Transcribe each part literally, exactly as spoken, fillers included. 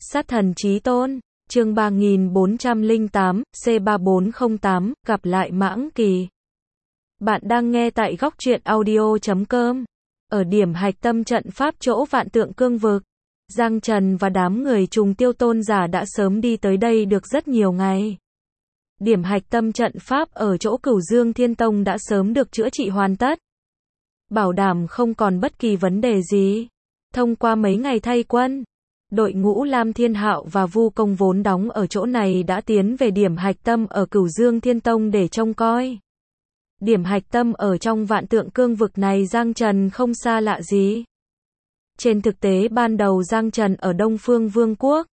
Sát thần chí tôn, chương ba nghìn bốn trăm lẻ tám, C ba bốn không tám, gặp lại Mãng Kỳ. Bạn đang nghe tại góc truyện audio chấm com. Ở điểm hạch tâm trận pháp chỗ Vạn Tượng Cương Vực, Giang Trần và đám người Trùng Tiêu Tôn giả đã sớm đi tới đây được rất nhiều ngày. Điểm hạch tâm trận pháp ở chỗ Cửu Dương Thiên Tông đã sớm được chữa trị hoàn tất, bảo đảm không còn bất kỳ vấn đề gì. Thông qua mấy ngày thay quân, đội ngũ Lam Thiên Hạo và Vu Công vốn đóng ở chỗ này đã tiến về điểm hạch tâm ở Cửu Dương Thiên Tông để trông coi. Điểm hạch tâm ở trong Vạn Tượng Cương Vực này Giang Trần không xa lạ gì. Trên thực tế ban đầu Giang Trần ở Đông Phương Vương Quốc,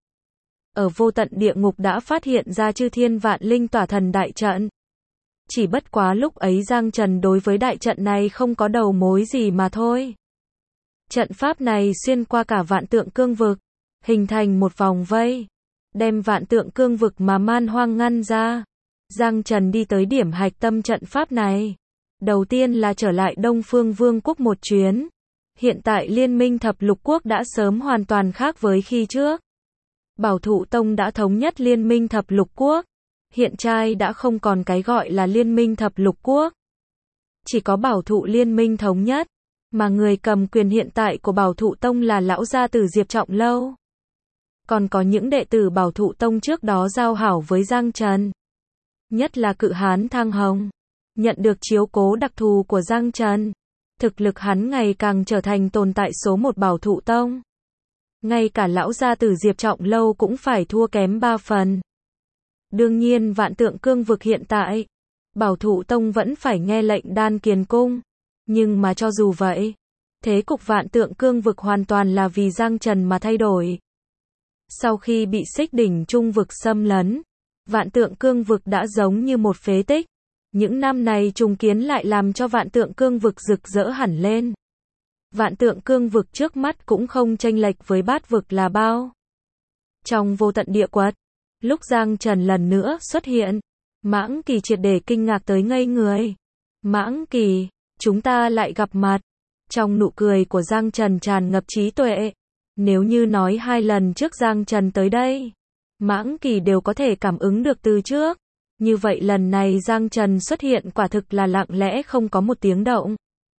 ở Vô Tận Địa Ngục đã phát hiện ra Chư Thiên Vạn Linh Tỏa Thần đại trận. Chỉ bất quá lúc ấy Giang Trần đối với đại trận này không có đầu mối gì mà thôi. Trận pháp này xuyên qua cả Vạn Tượng Cương Vực, hình thành một vòng vây, đem Vạn Tượng Cương Vực mà man hoang ngăn ra. Giang Trần đi tới điểm hạch tâm trận pháp này. Đầu tiên là trở lại Đông Phương Vương Quốc một chuyến. Hiện tại Liên minh Thập Lục Quốc đã sớm hoàn toàn khác với khi trước. Bảo Thụ Tông đã thống nhất Liên minh Thập Lục Quốc. Hiện trai đã không còn cái gọi là Liên minh Thập Lục Quốc. Chỉ có Bảo Thụ Liên minh thống nhất. Mà người cầm quyền hiện tại của Bảo Thụ Tông là lão gia tử Diệp Trọng Lâu. Còn có những đệ tử Bảo Thụ Tông trước đó giao hảo với Giang Trần. Nhất là Cự Hán Thang Hồng. Nhận được chiếu cố đặc thù của Giang Trần. Thực lực hắn ngày càng trở thành tồn tại số một Bảo Thụ Tông. Ngay cả lão gia tử Diệp Trọng Lâu cũng phải thua kém ba phần. Đương nhiên Vạn Tượng Cương Vực hiện tại, Bảo Thụ Tông vẫn phải nghe lệnh Đan Kiền Cung. Nhưng mà cho dù vậy, thế cục Vạn Tượng Cương Vực hoàn toàn là vì Giang Trần mà thay đổi. Sau khi bị Xích Đỉnh Trung Vực xâm lấn, Vạn Tượng Cương Vực đã giống như một phế tích. Những năm này trùng kiến lại làm cho Vạn Tượng Cương Vực rực rỡ hẳn lên. Vạn Tượng Cương Vực trước mắt cũng không chênh lệch với Bát Vực là bao. Trong Vô Tận Địa Quật, lúc Giang Trần lần nữa xuất hiện, Mãng Kỳ triệt để kinh ngạc tới ngây người. Mãng Kỳ, chúng ta lại gặp mặt. Trong nụ cười của Giang Trần tràn ngập trí tuệ. Nếu như nói hai lần trước Giang Trần tới đây, Mãng Kỳ đều có thể cảm ứng được từ trước. Như vậy lần này Giang Trần xuất hiện quả thực là lặng lẽ không có một tiếng động.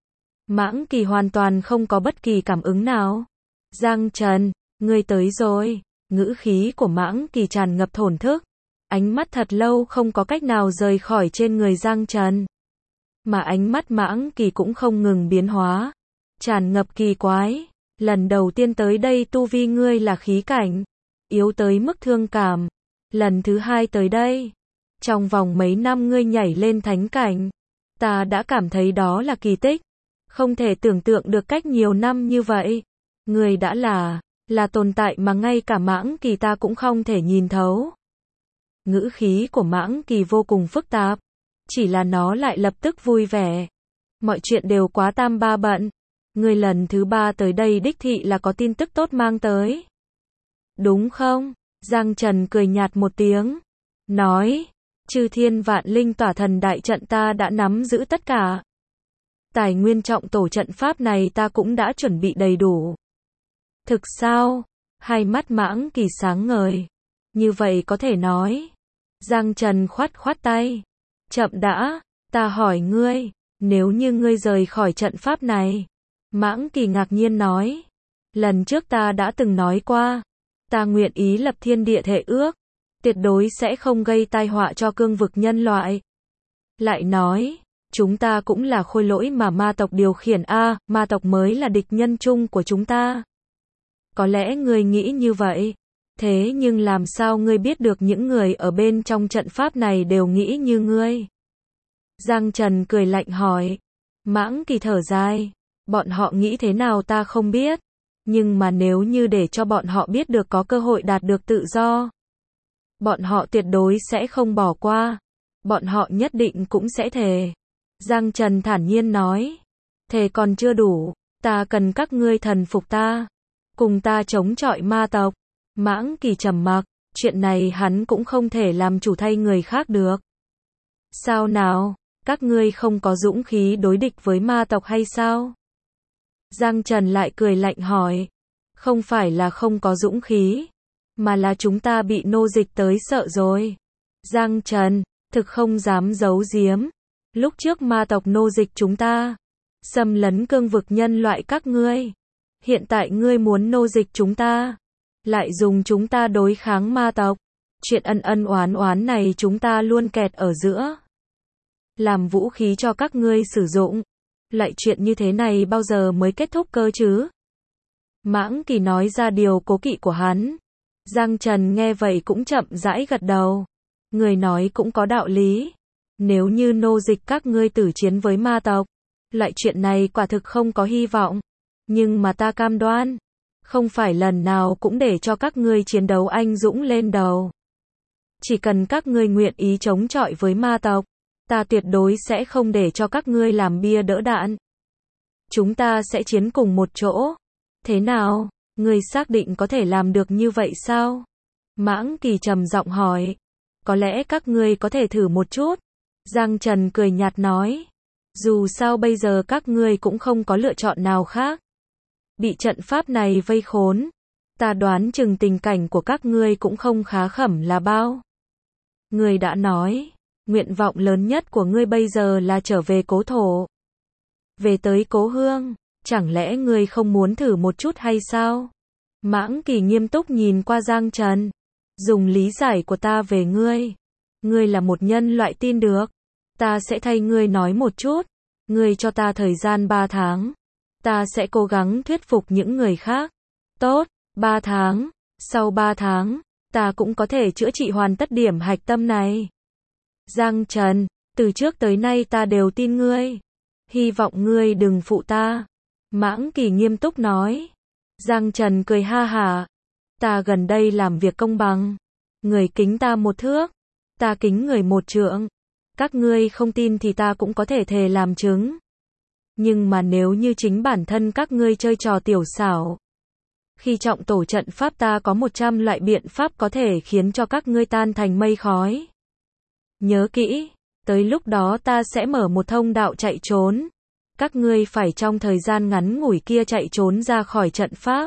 Mãng Kỳ hoàn toàn không có bất kỳ cảm ứng nào. Giang Trần, ngươi tới rồi. Ngữ khí của Mãng Kỳ tràn ngập thổn thức. Ánh mắt thật lâu không có cách nào rời khỏi trên người Giang Trần. Mà ánh mắt Mãng Kỳ cũng không ngừng biến hóa. Tràn ngập kỳ quái. Lần đầu tiên tới đây tu vi ngươi là khí cảnh. Yếu tới mức thương cảm. Lần thứ hai tới đây. Trong vòng mấy năm ngươi nhảy lên thánh cảnh. Ta đã cảm thấy đó là kỳ tích. Không thể tưởng tượng được cách nhiều năm như vậy. Ngươi đã là, là tồn tại mà ngay cả Mãng Kỳ ta cũng không thể nhìn thấu. Ngữ khí của Mãng Kỳ vô cùng phức tạp. Chỉ là nó lại lập tức vui vẻ. Mọi chuyện đều quá tam ba bận. Ngươi lần thứ ba tới đây đích thị là có tin tức tốt mang tới. Đúng không? Giang Trần cười nhạt một tiếng. Nói, Chư Thiên Vạn Linh Tỏa Thần đại trận ta đã nắm giữ tất cả. Tài nguyên trọng tổ trận pháp này ta cũng đã chuẩn bị đầy đủ. Thực sao? Hai mắt Mãng Kỳ sáng ngời. Như vậy có thể nói. Giang Trần khoát khoát tay. Chậm đã, ta hỏi ngươi, nếu như ngươi rời khỏi trận pháp này. Mãng Kỳ ngạc nhiên nói. Lần trước ta đã từng nói qua. Ta nguyện ý lập thiên địa thệ ước. Tuyệt đối sẽ không gây tai họa cho cương vực nhân loại. Lại nói, chúng ta cũng là khôi lỗi mà ma tộc điều khiển a, ma tộc mới là địch nhân chung của chúng ta. Có lẽ ngươi nghĩ như vậy. Thế nhưng làm sao ngươi biết được những người ở bên trong trận pháp này đều nghĩ như ngươi? Giang Trần cười lạnh hỏi. Mãng Kỳ thở dài. Bọn họ nghĩ thế nào ta không biết. Nhưng mà nếu như để cho bọn họ biết được có cơ hội đạt được tự do, bọn họ tuyệt đối sẽ không bỏ qua. Bọn họ nhất định cũng sẽ thề. Giang Trần thản nhiên nói. Thề còn chưa đủ. Ta cần các ngươi thần phục ta. Cùng ta chống chọi ma tộc. Mãng Kỳ trầm mặc. Chuyện này hắn cũng không thể làm chủ thay người khác được. Sao nào? Các ngươi không có dũng khí đối địch với ma tộc hay sao? Giang Trần lại cười lạnh hỏi. Không phải là không có dũng khí. mà là chúng ta bị nô dịch tới sợ rồi. Giang Trần, thực không dám giấu giếm. Lúc trước ma tộc nô dịch chúng ta, xâm lấn cương vực nhân loại các ngươi. Hiện tại ngươi muốn nô dịch chúng ta, lại dùng chúng ta đối kháng ma tộc. Chuyện ân ân oán oán này chúng ta luôn kẹt ở giữa. Làm vũ khí cho các ngươi sử dụng. Lại chuyện như thế này bao giờ mới kết thúc cơ chứ? Mãng Kỳ nói ra điều cố kỵ của hắn. Giang Trần nghe vậy cũng chậm rãi gật đầu. Người nói cũng có đạo lý. Nếu như nô dịch các ngươi tử chiến với ma tộc, loại chuyện này quả thực không có hy vọng. Nhưng mà ta cam đoan, không phải lần nào cũng để cho các ngươi chiến đấu anh dũng lên đầu. Chỉ cần các ngươi nguyện ý chống chọi với ma tộc, ta tuyệt đối sẽ không để cho các ngươi làm bia đỡ đạn. Chúng ta sẽ chiến cùng một chỗ. Thế nào, ngươi xác định có thể làm được như vậy sao? Mãng Kỳ trầm giọng hỏi. Có lẽ các ngươi có thể thử một chút. Giang Trần cười nhạt nói. Dù sao bây giờ các ngươi cũng không có lựa chọn nào khác. Bị trận pháp này vây khốn, ta đoán chừng tình cảnh của các ngươi cũng không khá khẩm là bao. Ngươi đã nói, nguyện vọng lớn nhất của ngươi bây giờ là trở về cố thổ. Về tới cố hương, chẳng lẽ ngươi không muốn thử một chút hay sao? Mãng Kỳ nghiêm túc nhìn qua Giang Trần. Dùng lý giải của ta về ngươi. Ngươi là một nhân loại tin được. Ta sẽ thay ngươi nói một chút. Ngươi cho ta thời gian ba tháng. Ta sẽ cố gắng thuyết phục những người khác. Tốt, ba tháng. Sau ba tháng, ta cũng có thể chữa trị hoàn tất điểm hạch tâm này. Giang Trần, từ trước tới nay ta đều tin ngươi. Hy vọng ngươi đừng phụ ta. Mãng Kỳ nghiêm túc nói. Giang Trần cười ha hả. Ta gần đây làm việc công bằng. Người kính ta một thước. Ta kính người một trượng. Các ngươi không tin thì ta cũng có thể thề làm chứng. Nhưng mà nếu như chính bản thân các ngươi chơi trò tiểu xảo. Khi trọng tổ trận pháp ta có một trăm loại biện pháp có thể khiến cho các ngươi tan thành mây khói. Nhớ kỹ, tới lúc đó ta sẽ mở một thông đạo chạy trốn. Các ngươi phải trong thời gian ngắn ngủi kia chạy trốn ra khỏi trận pháp.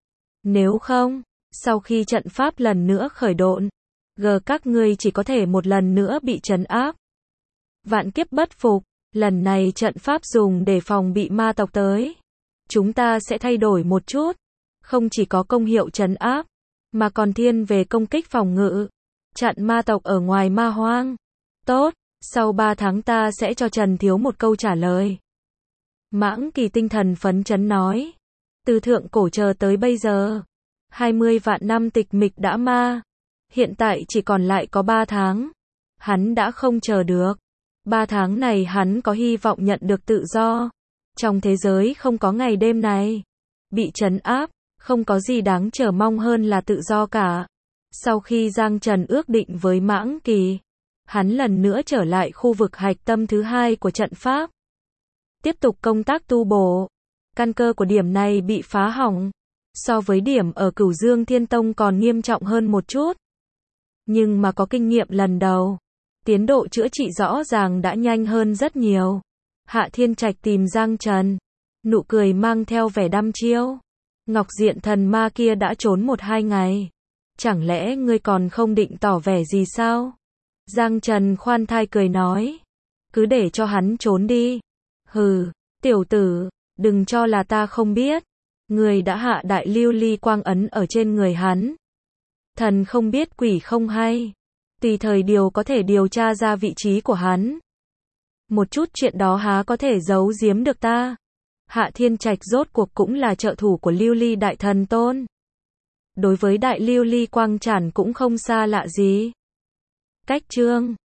Nếu không, sau khi trận pháp lần nữa khởi động, gờ các ngươi chỉ có thể một lần nữa bị trấn áp. Vạn kiếp bất phục, lần này trận pháp dùng để phòng bị ma tộc tới. Chúng ta sẽ thay đổi một chút. Không chỉ có công hiệu trấn áp, mà còn thiên về công kích phòng ngự. Chặn ma tộc ở ngoài ma hoang. Tốt, sau ba tháng ta sẽ cho Trần Thiếu một câu trả lời. Mãng Kỳ tinh thần phấn chấn nói. Từ thượng cổ chờ tới bây giờ, hai mươi vạn năm tịch mịch đã ma. Hiện tại chỉ còn lại có ba tháng. Hắn đã không chờ được. ba tháng này hắn có hy vọng nhận được tự do. Trong thế giới không có ngày đêm này. Bị trấn áp, không có gì đáng chờ mong hơn là tự do cả. Sau khi Giang Trần ước định với Mãng Kỳ, hắn lần nữa trở lại khu vực hạch tâm thứ hai của trận pháp. Tiếp tục công tác tu bổ. Căn cơ của điểm này bị phá hỏng. So với điểm ở Cửu Dương Thiên Tông còn nghiêm trọng hơn một chút. Nhưng mà có kinh nghiệm lần đầu. Tiến độ chữa trị rõ ràng đã nhanh hơn rất nhiều. Hạ Thiên Trạch tìm Giang Trần. Nụ cười mang theo vẻ đăm chiêu. Ngọc Diện thần ma kia đã trốn một hai ngày. Chẳng lẽ ngươi còn không định tỏ vẻ gì sao? Giang Trần khoan thai cười nói. Cứ để cho hắn trốn đi. Hừ, tiểu tử, đừng cho là ta không biết. Ngươi đã hạ đại lưu ly quang ấn ở trên người hắn. Thần không biết quỷ không hay. Tùy thời điều có thể điều tra ra vị trí của hắn. Một chút chuyện đó há có thể giấu giếm được ta. Hạ Thiên Trạch rốt cuộc cũng là trợ thủ của Lưu Ly Đại Thần Tôn. Đối với Đại Lưu Ly Quang Trản cũng không xa lạ gì. Cách chương